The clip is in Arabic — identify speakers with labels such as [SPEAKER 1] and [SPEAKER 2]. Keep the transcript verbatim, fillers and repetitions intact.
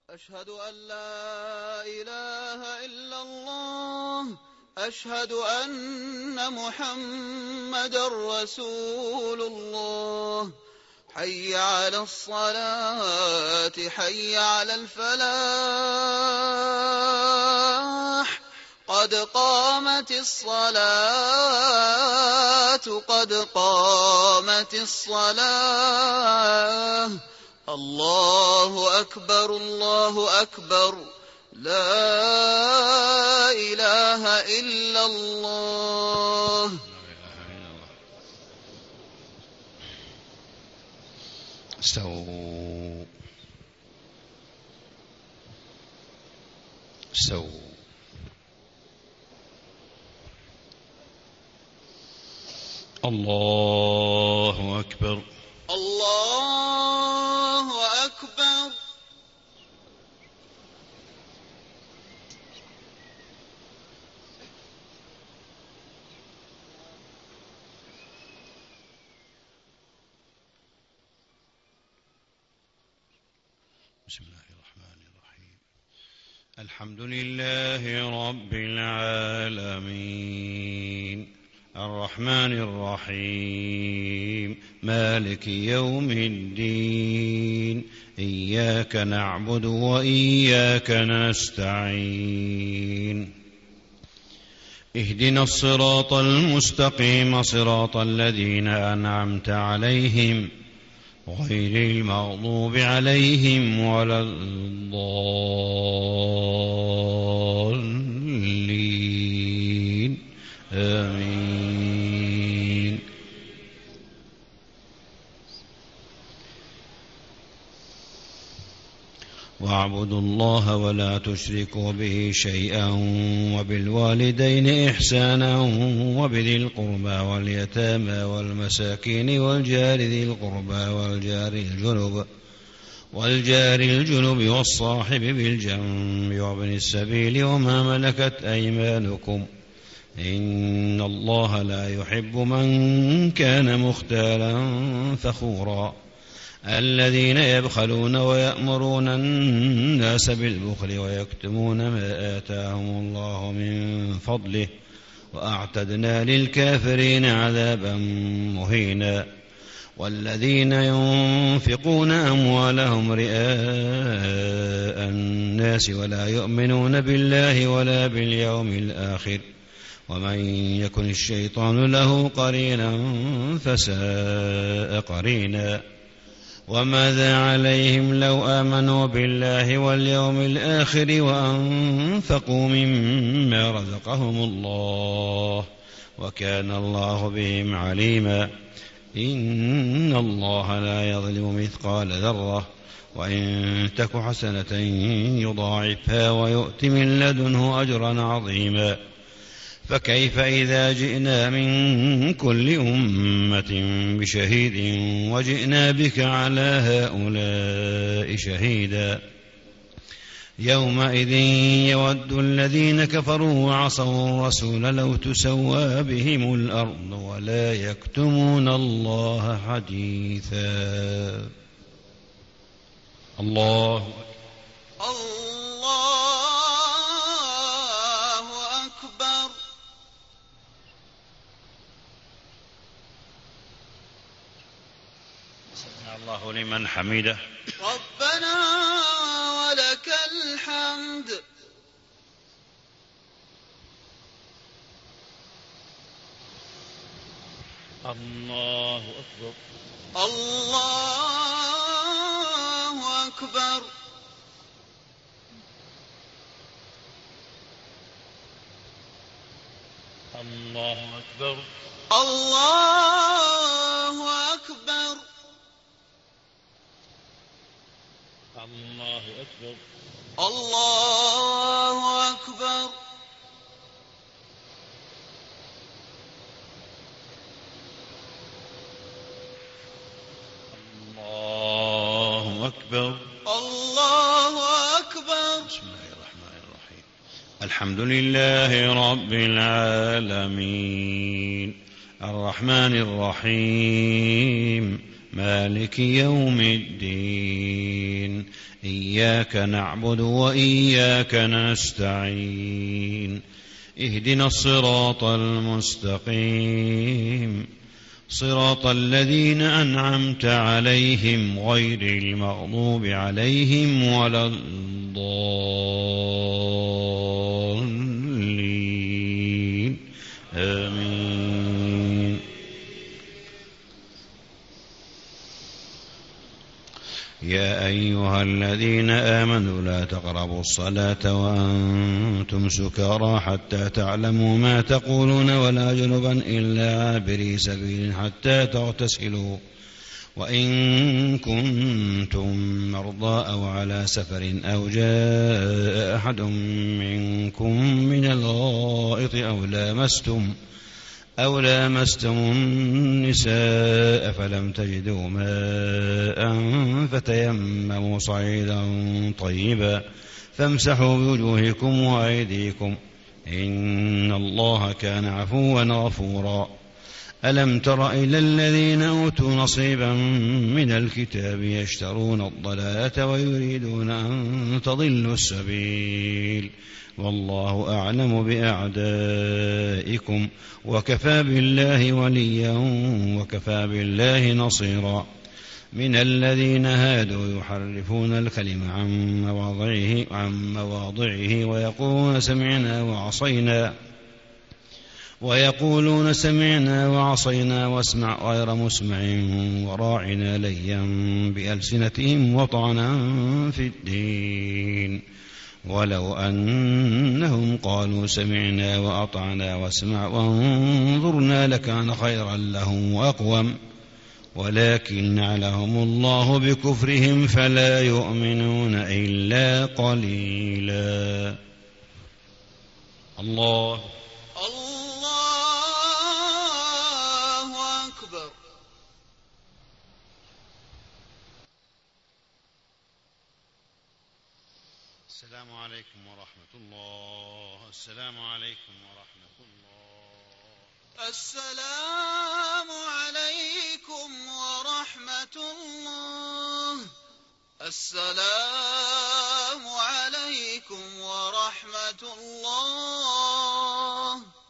[SPEAKER 1] أشهد أن لا إله إلا الله. أشهد أن محمدًا رسول الله. حي على الصلاة، حي على الفلاح، قد قامت الصلاة، قد قامت الصلاة. الله أكبر، الله أكبر، لا إله إلا الله.
[SPEAKER 2] استووا استووا. الله أكبر،
[SPEAKER 1] الله أكبر.
[SPEAKER 2] بسم الله الرحمن الرحيم. الحمد لله رب العالمين، الرحمن الرحيم، مالك يوم الدين، إياك نعبد وإياك نستعين، اهدنا الصراط المستقيم، صراط الذين أنعمت عليهم غير المغضوب عليهم ولا الضالين، آمين. واعبدوا الله ولا تشركوا به شيئا، وبالوالدين إحسانا، وبذي القربى واليتامى والمساكين والجار ذي القربى والجار الجنب والجار الجنب والصاحب بالجنب وابن السبيل وما ملكت أيمانكم، إن الله لا يحب من كان مختالا فخورا، الذين يبخلون ويأمرون الناس بالبخل ويكتمون ما آتاهم الله من فضله، وأعتدنا للكافرين عذابا مهينا. والذين ينفقون أموالهم رئاء الناس ولا يؤمنون بالله ولا باليوم الآخر، ومن يكن الشيطان له قرينا فساء قرينا. وماذا عليهم لو آمنوا بالله واليوم الآخر وأنفقوا مما رزقهم الله، وكان الله بهم عليما. إن الله لا يظلم مثقال ذرة، وإن تك حسنة يضاعفها ويؤت من لدنه أجرا عظيما. فكيف إذا جئنا من كل أمة بشهيد وجئنا بك على هؤلاء شهيدا، يومئذ يود الذين كفروا وعصوا الرسول لو تسوى بهم الأرض ولا يكتمون الله حديثا. الله
[SPEAKER 1] الله أكبر.
[SPEAKER 2] سمع الله لمن حمده.
[SPEAKER 1] ربنا ولك الحمد.
[SPEAKER 2] الله أكبر،
[SPEAKER 1] الله أكبر.
[SPEAKER 2] الله أكبر،
[SPEAKER 1] الله أكبر.
[SPEAKER 2] الله أكبر،
[SPEAKER 1] الله أكبر.
[SPEAKER 2] الله أكبر،
[SPEAKER 1] الله أكبر.
[SPEAKER 2] بسم الله الرحمن الرحيم. الحمد لله رب العالمين، الرحمن الرحيم، مالك يوم الدين إياك نعبد وإياك نستعين اهدنا الصراط المستقيم صراط الذين أنعمت عليهم غير المغضوب عليهم ولا الضالين آمين. يا أيها الذين آمنوا لا تقربوا الصلاة وأنتم سكارى حتى تعلموا ما تقولون ولا جنبا إلا عابري سبيل حتى تغتسلوا وإن كنتم مرضى أو على سفر أو جاء أحد منكم من الغائط أو لامستم أو لامستم النساء فلم تجدوا ماء فتيمموا صعيدا طيبا فامسحوا بوجوهكم وأيديكم إن الله كان عفوا غفورا. ألم تر إلى الذين أوتوا نصيبا من الكتاب يشترون الضلالة ويريدون أن تضلوا السبيل والله أعلم بأعدائكم وكفى بالله وليا وكفى بالله نصيرا. من الذين هادوا يحرفون الكلم عن مواضعه, عن مواضعه ويقولون سمعنا وعصينا ويقولون سمعنا وعصينا واسمع غير مسمع وراعنا ليا بألسنتهم وطعنا في الدين ولو أنهم قالوا سمعنا وأطعنا واسمع وانظرنا لكان خيرا لهم وأقوم ولكن نعلهم الله بكفرهم فلا يؤمنون إلا قليلا. الله
[SPEAKER 1] الله أكبر.
[SPEAKER 2] السلام عليكم ورحمة الله. السلام عليكم ورحمة الله.
[SPEAKER 1] السلام عليكم ورحمة الله. السلام عليكم ورحمة الله.